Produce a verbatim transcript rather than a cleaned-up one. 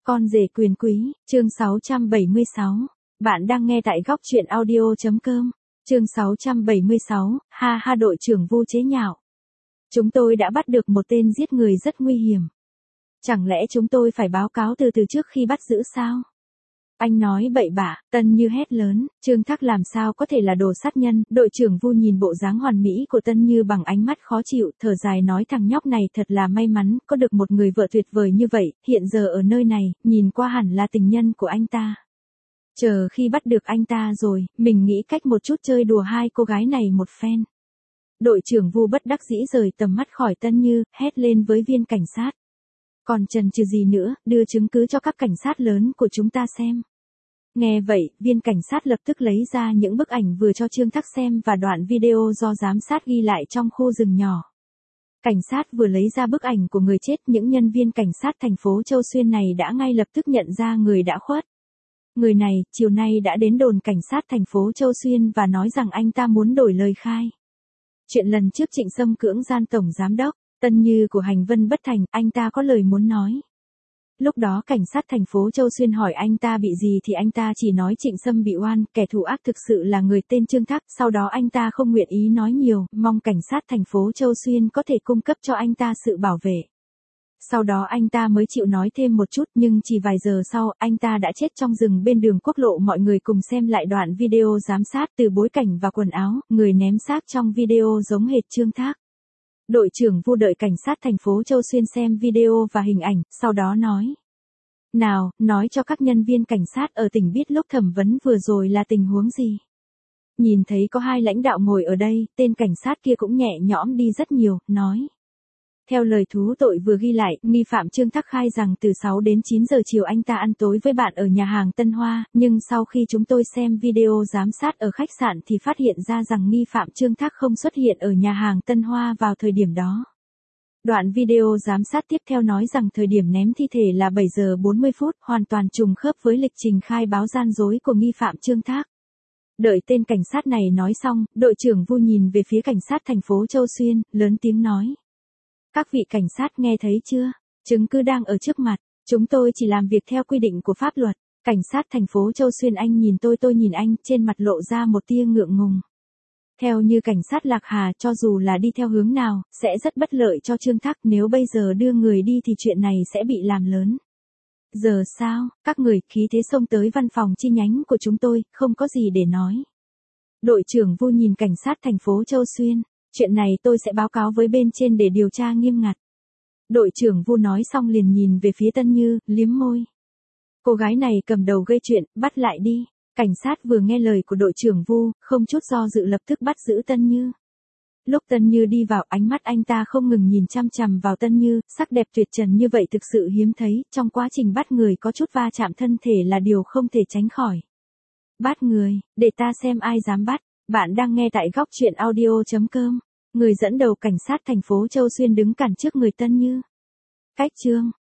Con rể quyền quý, chương sáu trăm bảy mươi sáu. Bạn đang nghe tại góc truyện audio.com. Chương sáu trăm bảy mươi sáu, ha ha đội trưởng Vu chế nhạo. Chúng tôi đã bắt được một tên giết người rất nguy hiểm. Chẳng lẽ chúng tôi phải báo cáo từ từ trước khi bắt giữ sao? Anh nói bậy bạ, Tân Như hét lớn, Trương Thác làm sao có thể là đồ sát nhân, đội trưởng Vu nhìn bộ dáng hoàn mỹ của Tân Như bằng ánh mắt khó chịu, thở dài nói thằng nhóc này thật là may mắn, có được một người vợ tuyệt vời như vậy, hiện giờ ở nơi này, nhìn qua hẳn là tình nhân của anh ta. Chờ khi bắt được anh ta rồi, mình nghĩ cách một chút chơi đùa hai cô gái này một phen. Đội trưởng Vu bất đắc dĩ rời tầm mắt khỏi Tân Như, hét lên với viên cảnh sát. Còn chần chừ gì nữa, đưa chứng cứ cho các cảnh sát lớn của chúng ta xem. Nghe vậy, viên cảnh sát lập tức lấy ra những bức ảnh vừa cho Trương Thác xem và đoạn video do giám sát ghi lại trong khu rừng nhỏ. Cảnh sát vừa lấy ra bức ảnh của người chết, những nhân viên cảnh sát thành phố Châu Xuyên này đã ngay lập tức nhận ra người đã khuất. Người này, chiều nay đã đến đồn cảnh sát thành phố Châu Xuyên và nói rằng anh ta muốn đổi lời khai. Chuyện lần trước Trịnh Sâm cưỡng gian tổng giám đốc, Tân Như của Hành Vân bất thành, anh ta có lời muốn nói. Lúc đó cảnh sát thành phố Châu Xuyên hỏi anh ta bị gì thì anh ta chỉ nói Trịnh Sâm bị oan, kẻ thủ ác thực sự là người tên Trương Thác, sau đó anh ta không nguyện ý nói nhiều, mong cảnh sát thành phố Châu Xuyên có thể cung cấp cho anh ta sự bảo vệ. Sau đó anh ta mới chịu nói thêm một chút, nhưng chỉ vài giờ sau, anh ta đã chết trong rừng bên đường quốc lộ. Mọi người cùng xem lại đoạn video giám sát, từ bối cảnh và quần áo, người ném xác trong video giống hệt Trương Thác. Đội trưởng Vu đợi cảnh sát thành phố Châu Xuyên xem video và hình ảnh, sau đó nói. Nào, nói cho các nhân viên cảnh sát ở tỉnh biết lúc thẩm vấn vừa rồi là tình huống gì. Nhìn thấy có hai lãnh đạo ngồi ở đây, tên cảnh sát kia cũng nhẹ nhõm đi rất nhiều, nói. Theo lời thú tội vừa ghi lại, nghi phạm Trương Thác khai rằng từ sáu đến chín giờ chiều anh ta ăn tối với bạn ở nhà hàng Tân Hoa, nhưng sau khi chúng tôi xem video giám sát ở khách sạn thì phát hiện ra rằng nghi phạm Trương Thác không xuất hiện ở nhà hàng Tân Hoa vào thời điểm đó. Đoạn video giám sát tiếp theo nói rằng thời điểm ném thi thể là bảy giờ bốn mươi phút, hoàn toàn trùng khớp với lịch trình khai báo gian dối của nghi phạm Trương Thác. Đợi tên cảnh sát này nói xong, đội trưởng Vu nhìn về phía cảnh sát thành phố Châu Xuyên, lớn tiếng nói. Các vị cảnh sát nghe thấy chưa? Chứng cứ đang ở trước mặt. Chúng tôi chỉ làm việc theo quy định của pháp luật. Cảnh sát thành phố Châu Xuyên, anh nhìn tôi tôi nhìn anh, trên mặt lộ ra một tia ngượng ngùng. Theo như cảnh sát Lạc Hà, cho dù là đi theo hướng nào, sẽ rất bất lợi cho Trương Thác. Nếu bây giờ đưa người đi thì chuyện này sẽ bị làm lớn. Giờ sao? Các người khí thế xông tới văn phòng chi nhánh của chúng tôi, không có gì để nói. Đội trưởng Vu nhìn cảnh sát thành phố Châu Xuyên. Chuyện này tôi sẽ báo cáo với bên trên để điều tra nghiêm ngặt. Đội trưởng Vu nói xong liền nhìn về phía Tân Như, liếm môi. Cô gái này cầm đầu gây chuyện, bắt lại đi. Cảnh sát vừa nghe lời của đội trưởng Vu, không chút do dự lập tức bắt giữ Tân Như. Lúc Tân Như đi vào, ánh mắt anh ta không ngừng nhìn chăm chằm vào Tân Như, sắc đẹp tuyệt trần như vậy thực sự hiếm thấy, trong quá trình bắt người có chút va chạm thân thể là điều không thể tránh khỏi. Bắt người, để ta xem ai dám bắt. Bạn đang nghe tại góc truyện audio.com. Người dẫn đầu cảnh sát thành phố Châu Xuyên đứng cản trước người Tân Như. Cách chương.